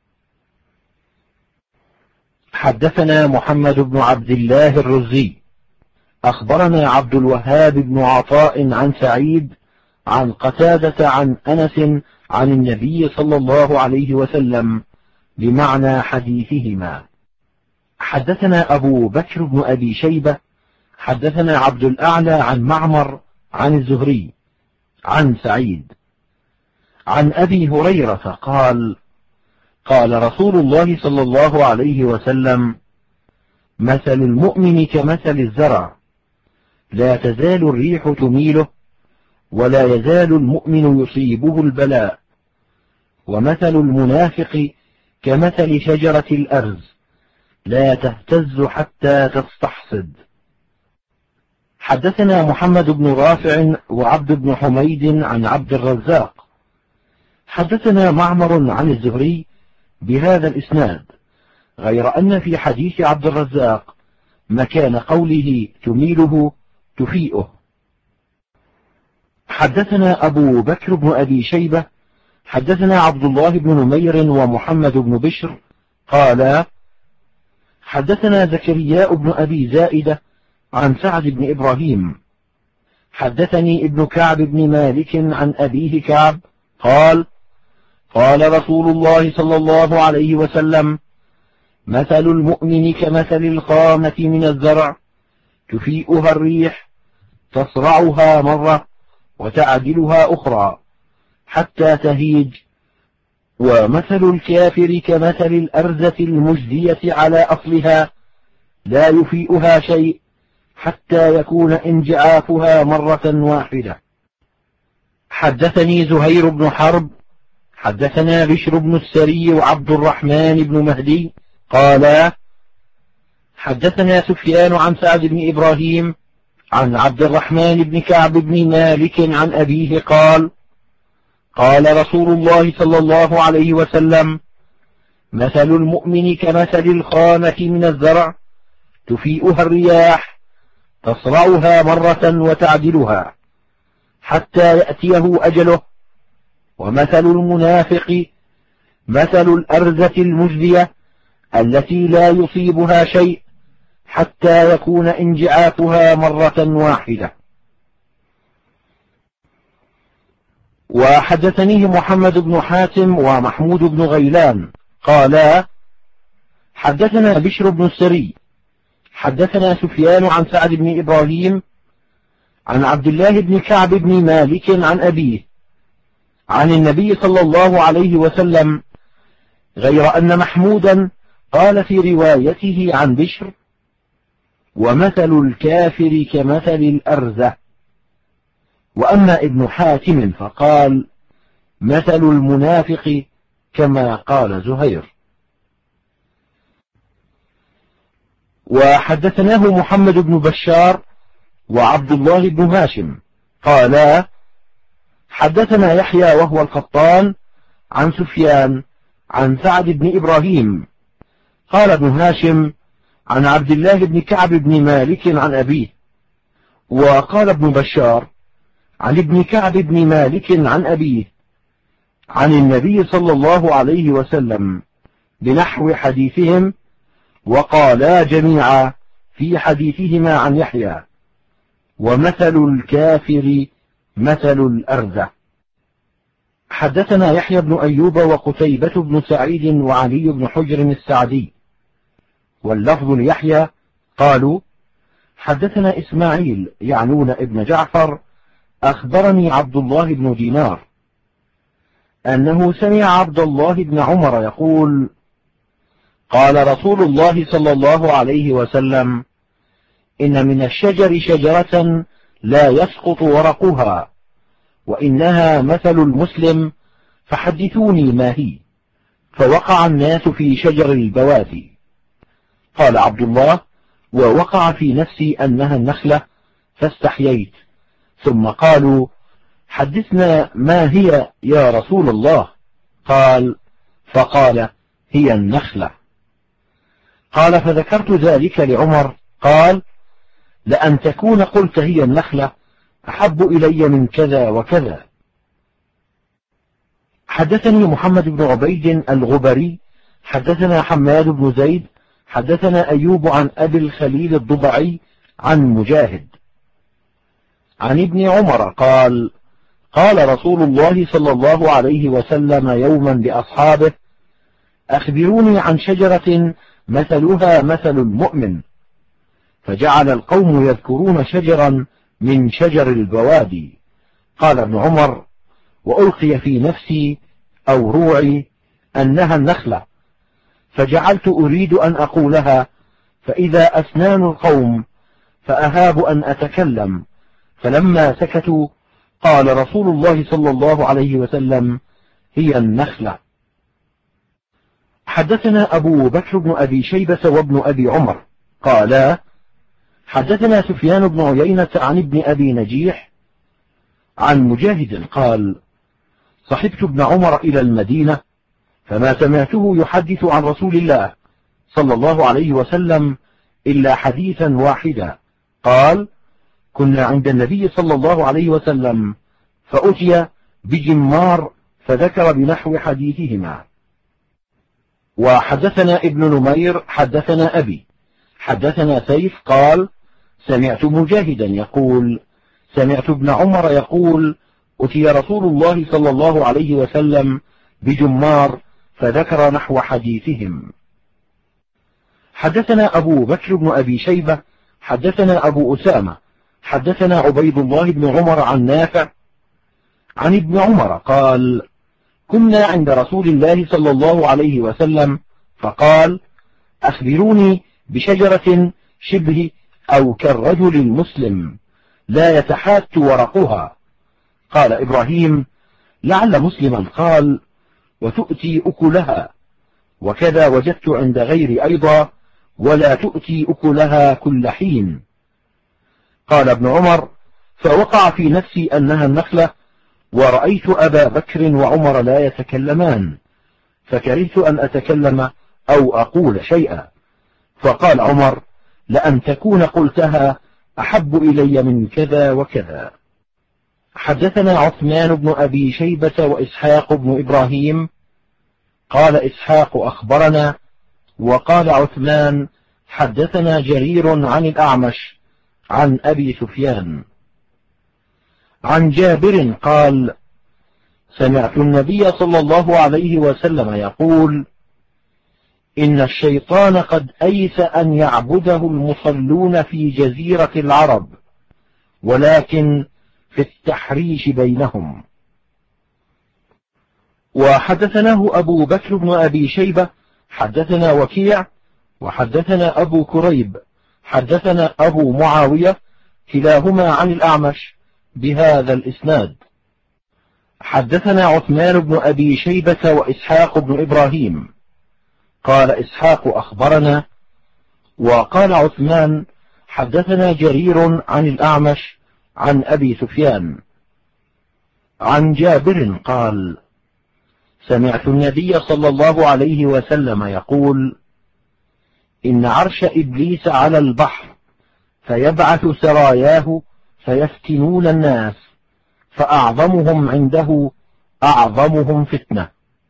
حدثنا محمد بن عبد الله الرزي أخبرنا عبد الوهاب بن عطاء عن سعيد عن قتادة عن أنس عن النبي صلى الله عليه وسلم بمعنى حديثهما. حدثنا أبو بكر بن أبي شيبة حدثنا عبد الأعلى عن معمر عن الزهري عن سعيد عن أبي هريرة قال: قال رسول الله صلى الله عليه وسلم: مثل المؤمن كمثل الزرع، لا تزال الريح تميله ولا يزال المؤمن يصيبه البلاء، ومثل المنافق كمثل شجرة الأرز، لا تهتز حتى تستحصد. حدثنا محمد بن رافع وعبد بن حميد عن عبد الرزاق حدثنا معمر عن الزهري بهذا الإسناد، غير أن في حديث عبد الرزاق مكان قوله تميله تفيئه. حدثنا أبو بكر بن أبي شيبة حدثنا عبد الله بن نمير ومحمد بن بشر قالا: حدثنا زكريا بن أبي زائدة عن سعد بن إبراهيم حدثني ابن كعب بن مالك عن أبيه كعب قال قال رسول الله صلى الله عليه وسلم مثل المؤمن كمثل الخامة من الزرع تفيئها الريح تصرعها مرة وتعدلها أخرى حتى تهيج، ومثل الكافر كمثل الأرزة المجدية على أصلها لا يفيئها شيء حتى يكون انجعافها مرة واحدة. حدثني زهير بن حرب حدثنا بشر بن السري وعبد الرحمن بن مهدي قالا حدثنا سفيان عن سعد بن إبراهيم عن عبد الرحمن بن كعب بن مالك عن أبيه قال قال رسول الله صلى الله عليه وسلم مثل المؤمن كمثل الخامة من الزرع تفيئها الرياح تصرعها مرة وتعدلها حتى يأتيه أجله، ومثل المنافق مثل الأرزة المجدية التي لا يصيبها شيء حتى يكون انجعافها مرة واحدة. وحدثنيه محمد بن حاتم ومحمود بن غيلان قالا حدثنا بشر بن السري حدثنا سفيان عن سعد بن إبراهيم عن عبد الله بن كعب بن مالك عن أبيه عن النبي صلى الله عليه وسلم، غير أن محمودا قال في روايته عن بشر ومثل الكافر كمثل الأرزة، وأما ابن حاتم فقال مثل المنافق كما قال زهير. وحدثناه محمد بن بشار وعبد الله بن هاشم قالا حدثنا يحيى وهو القطان عن سفيان عن سعد بن إبراهيم قال ابن هاشم عن عبد الله بن كعب بن مالك عن أبيه، وقال ابن بشار عن ابن كعب بن مالك عن أبيه عن النبي صلى الله عليه وسلم بنحو حديثهم، وقالا جميعا في حديثهما عن يحيى ومثل الكافر مثل الأرزة. حدثنا يحيى بن أيوب وقتيبة بن سعيد وعلي بن حجر السعدي واللفظ ليحيى قالوا حدثنا إسماعيل يعنون ابن جعفر أخبرني عبد الله بن دينار أنه سمع عبد الله بن عمر يقول قال رسول الله صلى الله عليه وسلم إن من الشجر شجرة لا يسقط ورقها وإنها مثل المسلم فحدثوني ما هي، فوقع الناس في شجر البوادي. قال عبد الله ووقع في نفسي أنها النخلة فاستحييت، ثم قالوا حدثنا ما هي يا رسول الله، فقال هي النخلة. قال فذكرت ذلك لعمر قال لأن تكون قلت هي النخلة أحب إلي من كذا وكذا. حدثني محمد بن عبيد الغبري حدثنا حماد بن زيد حدثنا أيوب عن أبي الخليل الضبعي عن مجاهد عن ابن عمر قال قال رسول الله صلى الله عليه وسلم يوما لأصحابه أخبروني عن شجرة مثلها مثل المؤمن، فجعل القوم يذكرون شجرا من شجر البوادي. قال ابن عمر وألقي في نفسي أو روعي أنها النخلة، فجعلت أريد أن أقولها فإذا أسنان القوم فأهاب أن أتكلم، فلما سكتوا قال رسول الله صلى الله عليه وسلم هي النخلة. حدثنا أبو بكر بن أبي شيبة وابن أبي عمر قالا حدثنا سفيان بن عيينة عن ابن أبي نجيح عن مجاهد قال صحبت ابن عمر إلى المدينة فما سمعته يحدث عن رسول الله صلى الله عليه وسلم إلا حديثا واحدا، قال كنا عند النبي صلى الله عليه وسلم فأتي بجمار فذكر بنحو حديثهما. وحدثنا ابن نمير حدثنا أبي حدثنا سيف قال سمعت مجاهدا يقول سمعت ابن عمر يقول أتي رسول الله صلى الله عليه وسلم بجمار فذكر نحو حديثهم. حدثنا أبو بكر بن أبي شيبة حدثنا أبو أسامة حدثنا عبيد الله بن عمر عن نافع عن ابن عمر قال كنا عند رسول الله صلى الله عليه وسلم فقال أخبروني بشجرة شبه أو كالرجل المسلم لا يتحات ورقها. قال إبراهيم لعل مسلما قال وتؤتي أكلها، وكذا وجدت عند غير أيضا ولا تؤتي أكلها كل حين. قال ابن عمر فوقع في نفسي أنها النخلة، ورأيت أبا بكر وعمر لا يتكلمان فكرهت أن أتكلم أو أقول شيئا، فقال عمر لأن تكون قلتها أحب إلي من كذا وكذا. حدثنا عثمان بن أبي شيبة وإسحاق بن إبراهيم قال إسحاق أخبرنا، وقال عثمان حدثنا جرير عن الأعمش عن أبي سفيان عن جابر قال سمعت النبي صلى الله عليه وسلم يقول إن الشيطان قد أيس أن يعبده المصلون في جزيرة العرب، ولكن في التحريش بينهم. وحدثناه أبو بكر بن أبي شيبة حدثنا وكيع وحدثنا أبو كريب حدثنا أبو معاوية كلاهما عن الأعمش بهذا الإسناد. حدثنا عثمان بن أبي شيبة وإسحاق بن إبراهيم قال إسحاق أخبرنا، وقال عثمان حدثنا جرير عن الأعمش عن أبي سفيان عن جابر قال سمعت النبي صلى الله عليه وسلم يقول إن عرش إبليس على البحر فيبعث سراياه فيفتنون الناس، فأعظمهم عنده أعظمهم فتنة.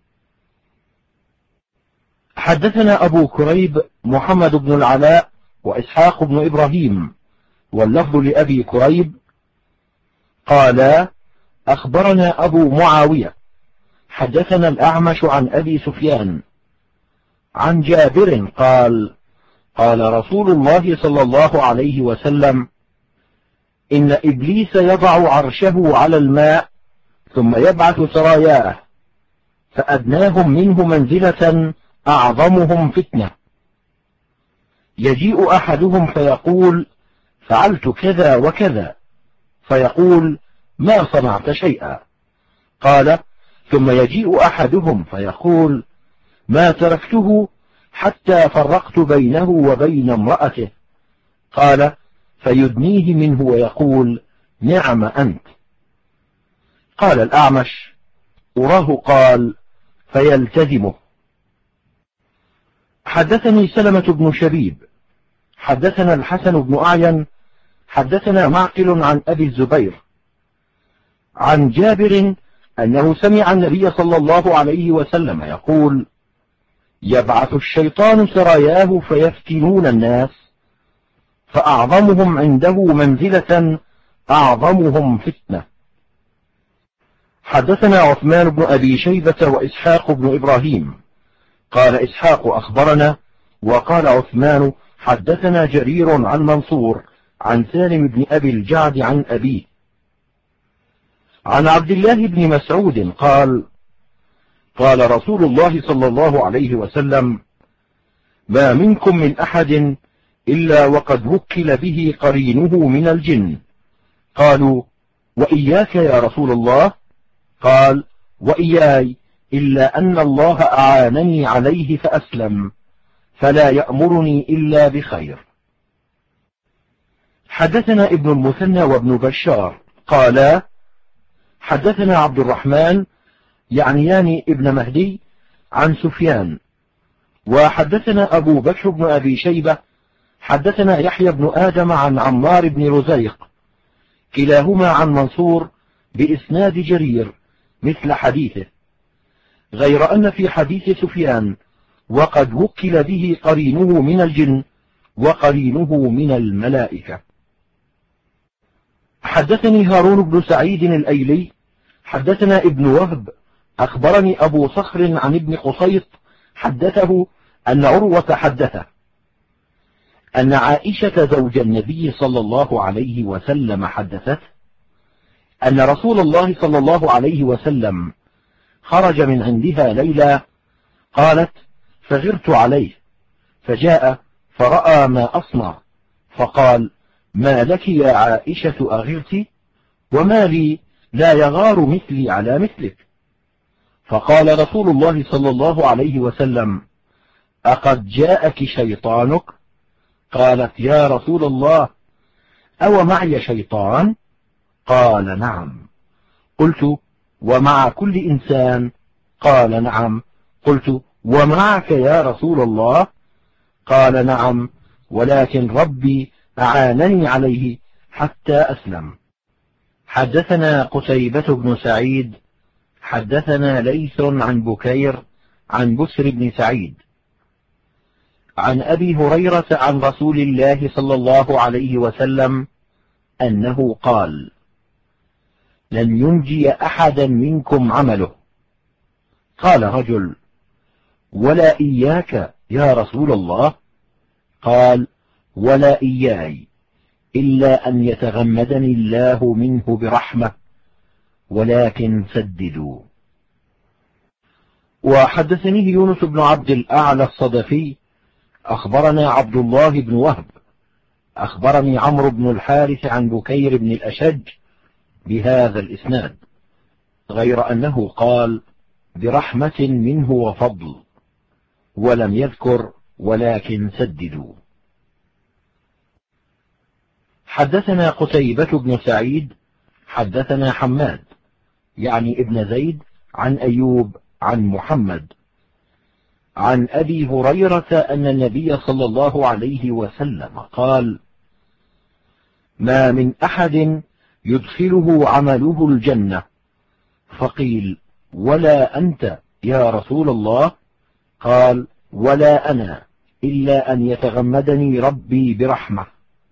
حدثنا أبو كريب محمد بن العلاء وإسحاق بن إبراهيم، واللفظ لأبي كريب قال أخبرنا أبو معاوية حدثنا الأعمش عن أبي سفيان عن جابر قال قال رسول الله صلى الله عليه وسلم إن إبليس يضع عرشه على الماء ثم يبعث سراياه، فأدناهم منه منزلة أعظمهم فتنة. يجيء أحدهم فيقول فعلت كذا وكذا، فيقول ما صنعت شيئا. قال ثم يجيء أحدهم فيقول ما تركته حتى فرقت بينه وبين امرأته. قال فيدنيه منه ويقول نعم أنت. قال الأعمش أراه قال فيلتزمه. حدثني سلمة بن شبيب حدثنا الحسن بن أعين حدثنا معقل عن أبي الزبير عن جابر أنه سمع النبي صلى الله عليه وسلم يقول يبعث الشيطان سراياه فيفتنون الناس، فأعظمهم عنده منزلة أعظمهم فتنة. حدثنا عثمان بن أبي شيبة وإسحاق بن إبراهيم قال إسحاق أخبرنا، وقال عثمان حدثنا جرير عن منصور عن سالم بن أبي الجعد عن أبيه عن عبد الله بن مسعود قال قال رسول الله صلى الله عليه وسلم ما منكم من أحد إلا وقد وكل به قرينه من الجن. قالوا وإياك يا رسول الله؟ قال وإياي، إلا أن الله أعانني عليه فأسلم، فلا يأمرني إلا بخير. حدثنا ابن المثنى وابن بشار قالا حدثنا عبد الرحمن يعنيان ابن مهدي عن سفيان، وحدثنا أبو بكر بن أبي شيبة حدثنا يحيى بن آدم عن عمار بن رزيق كلاهما عن منصور بإسناد جرير مثل حديثه، غير أن في حديث سفيان وقد وكل به قرينه من الجن وقرينه من الملائكة. حدثني هارون بن سعيد الأيلي حدثنا ابن وهب أخبرني أبو صخر عن ابن قصيط حدثه أن عروة حدثه أن عائشة زوج النبي صلى الله عليه وسلم حدثته أن رسول الله صلى الله عليه وسلم خرج من عندها ليلة، قالت: فغرت عليه فجاء فرأى ما أصنع فقال: ما لك يا عائشة أغرت؟ وما لي لا يغار مثلي على مثلك؟ فقال رسول الله صلى الله عليه وسلم: أقد جاءك شيطانك؟ قالت: يا رسول الله، أو معي شيطان؟ قال: نعم. قلت: ومع كل إنسان؟ قال: نعم. قلت: ومعك يا رسول الله؟ قال: نعم، ولكن ربي أعانني عليه حتى أسلم. حدثنا قتيبة بن سعيد حدثنا ليث عن بكير عن بسر بن سعيد عن أبي هريرة عن رسول الله صلى الله عليه وسلم أنه قال: لن ينجي أحدا منكم عمله. قال رجل: ولا إياك يا رسول الله؟ قال: ولا إياي، إلا أن يتغمدني الله منه برحمة، ولكن سددوا. وحدثنيه يونس بن عبد الأعلى الصدفي أخبرنا عبد الله بن وهب أخبرني عمرو بن الحارث عن بكير بن الأشج بهذا الإسناد، غير أنه قال: برحمة منه وفضل، ولم يذكر ولكن سددوا. حدثنا قتيبة بن سعيد حدثنا حماد يعني ابن زيد عن أيوب عن محمد عن أبي هريرة أن النبي صلى الله عليه وسلم قال: ما من أحد يدخله عمله الجنة. فقيل: ولا أنت يا رسول الله؟ قال: ولا أنا، إلا أن يتغمدني ربي برحمة.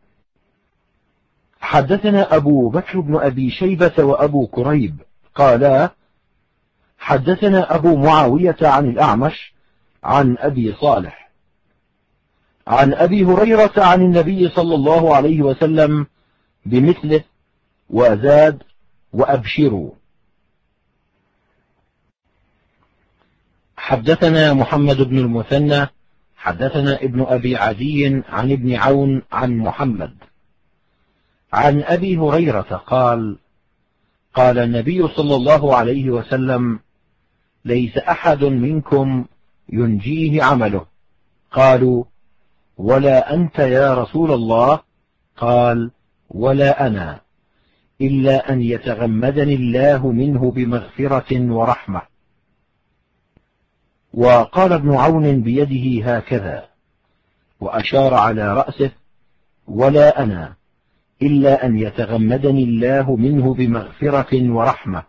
حدثنا أبو بكر بن أبي شيبة وأبو كريب قالا: حدثنا أبو معاوية عن الأعمش عن أبي صالح عن أبي هريرة عن النبي صلى الله عليه وسلم بمثله، وزاد: وأبشروا. حدثنا محمد بن المثنى حدثنا ابن أبي عدي عن ابن عون عن محمد عن أبي هريرة قال: قال النبي صلى الله عليه وسلم: ليس أحد منكم ينجيه عمله. قالوا: ولا أنت يا رسول الله؟ قال: ولا أنا، إلا أن يتغمدني الله منه بمغفرة ورحمة. وقال ابن عون بيده هكذا وأشار على رأسه: ولا أنا، إلا أن يتغمدني الله منه بمغفرة ورحمة.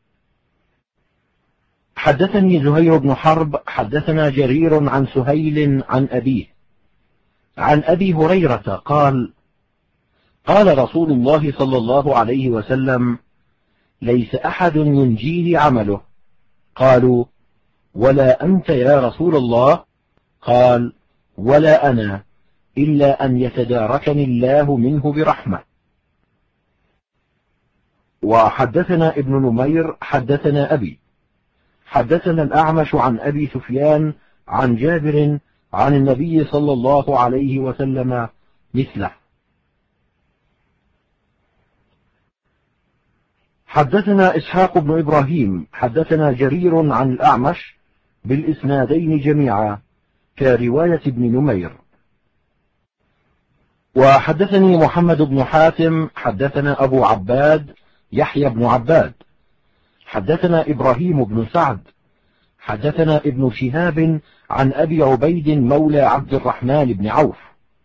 حدثني زهير بن حرب حدثنا جرير عن سهيل عن أبيه عن أبي هريرة قال: قال رسول الله صلى الله عليه وسلم: ليس أحد ينجيه عمله. قالوا: ولا أنت يا رسول الله؟ قال: ولا أنا، إلا أن يتداركني الله منه برحمة. وحدثنا ابن نمير حدثنا أبي حدثنا الأعمش عن أبي سفيان عن جابر عن النبي صلى الله عليه وسلم مثله. حدثنا إسحاق بن إبراهيم حدثنا جرير عن الأعمش بالإسنادين جميعا كرواية ابن نمير. وحدثني محمد بن حاتم حدثنا أبو عباد يحيى بن عباد حدثنا إبراهيم بن سعد حدثنا ابن شهاب عن أبي عبيد مولى عبد الرحمن بن عوف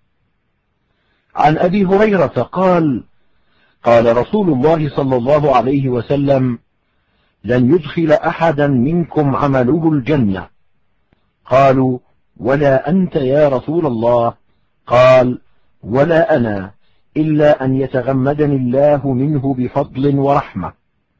عن أبي هريرة قال: قال رسول الله صلى الله عليه وسلم: لن يدخل أحدا منكم عمله الجنة. قالوا: ولا أنت يا رسول الله؟ قال: ولا أنا، إلا أن يتغمدني الله منه بفضل ورحمة.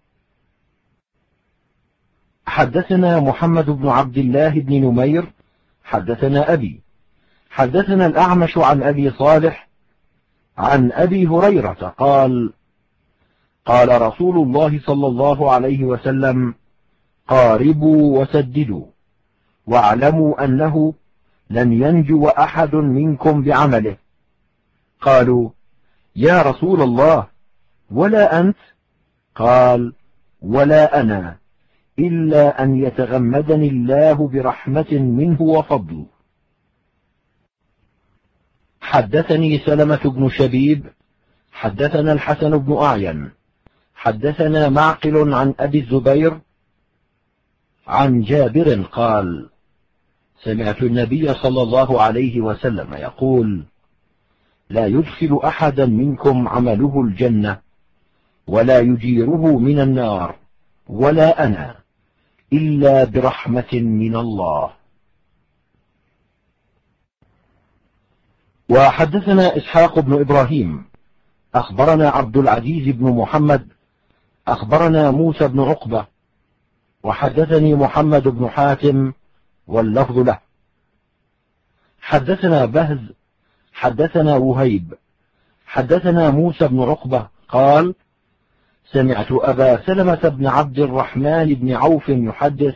حدثنا محمد بن عبد الله بن نمير حدثنا أبي، حدثنا الأعمش عن أبي صالح عن أبي هريرة قال: قال رسول الله صلى الله عليه وسلم: قاربوا وسددوا، واعلموا أنه لن ينجو أحد منكم بعمله. قالوا: يا رسول الله، ولا أنت؟ قال: ولا أنا، إلا أن يتغمدني الله برحمة منه وفضل. حدثني سلمة بن شبيب حدثنا الحسن بن أعين حدثنا معقل عن أبي الزبير عن جابر قال: سمعت النبي صلى الله عليه وسلم يقول: لا يدخل أحدا منكم عمله الجنة ولا يجيره من النار، ولا أنا، إلا برحمة من الله. وحدثنا إسحاق بن إبراهيم أخبرنا عبد العزيز بن محمد أخبرنا موسى بن عقبة، وحدثني محمد بن حاتم واللفظ له. حدثنا بهز حدثنا وهيب حدثنا موسى بن عقبة قال: سمعت أبا سلمة بن عبد الرحمن بن عوف يحدث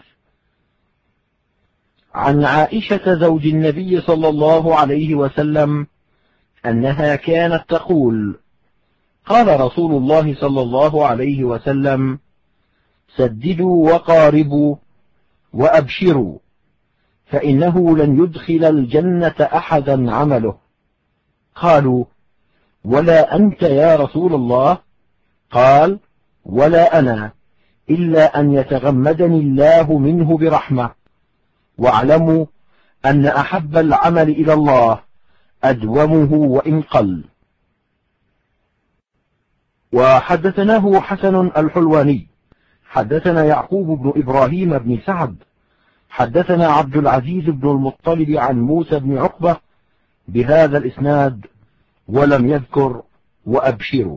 عن عائشة زوج النبي صلى الله عليه وسلم أنها كانت تقول: قال رسول الله صلى الله عليه وسلم: سددوا وقاربوا وأبشروا، فإنه لن يدخل الجنة أحدا عمله. قالوا: ولا أنت يا رسول الله؟ قال: ولا أنا، إلا أن يتغمدني الله منه برحمة، واعلموا أن أحب العمل إلى الله أدومه وإن قل. وحدثناه حسن الحلواني حدثنا يعقوب بن إبراهيم بن سعد حدثنا عبد العزيز بن المطلب عن موسى بن عقبة بهذا الإسناد ولم يذكر وأبشروا.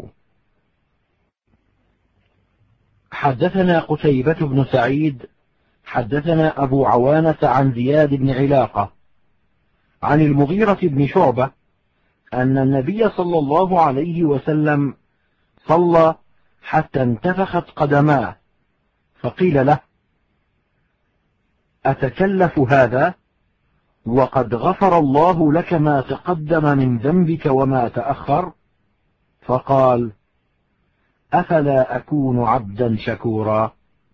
حدثنا قتيبة بن سعيد حدثنا أبو عوانة عن زياد بن علاقة عن المغيرة بن شعبة أن النبي صلى الله عليه وسلم صلى حتى انتفخت قدماه، فقيل له: أتكلف هذا وقد غفر الله لك ما تقدم من ذنبك وما تأخر؟ فقال: أفلا أكون عبدا شكورا.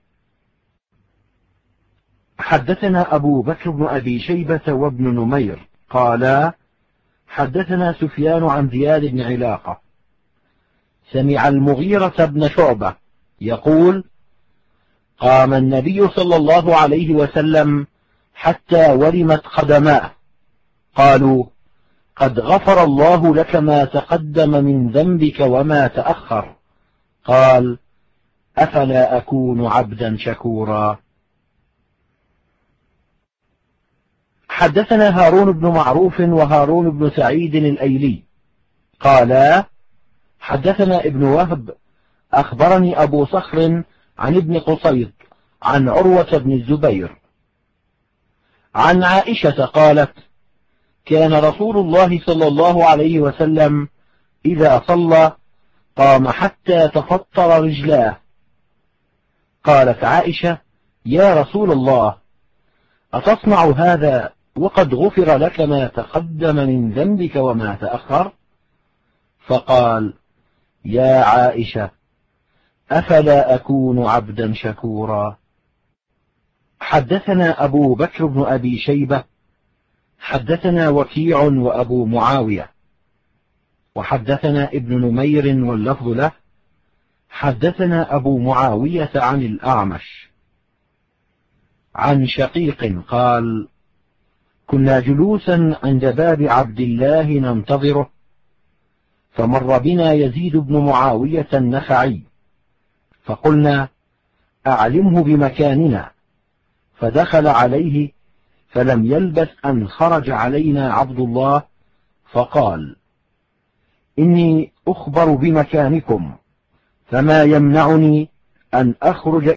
حدثنا أبو بكر بن أبي شيبة وابن نمير قالا: حدثنا سفيان عن زياد بن علاقة سمع المغيرة بن شعبة يقول: قام النبي صلى الله عليه وسلم حتى ورمت قدماه، قالوا: قد غفر الله لك ما تقدم من ذنبك وما تأخر. قال: أفلا أكون عبدا شكورا. حدثنا هارون بن معروف وهارون بن سعيد الأيلي قالا: حدثنا ابن وهب أخبرني أبو صخر عن ابن قصيد عن عروة بن الزبير عن عائشة قالت: كان رسول الله صلى الله عليه وسلم إذا صلى قام حتى تفطر رجلاه. قالت عائشة: يا رسول الله، أتصنع هذا وقد غفر لك ما تقدم من ذنبك وما تأخر؟ فقال: يا عائشة، أفلا أكون عبدا شكورا. حدثنا أبو بكر بن أبي شيبة حدثنا وكيع وأبو معاوية وحدثنا ابن نمير واللفظ له حدثنا أبو معاوية عن الأعمش عن شقيق قال: كنا جلوسا عند باب عبد الله ننتظره، فمر بنا يزيد بن معاوية النخعي، فقلنا: أعلمه بمكاننا. فدخل عليه فلم يلبث أن خرج علينا عبد الله فقال: إني أخبر بمكانكم، فما يمنعني أن أخرج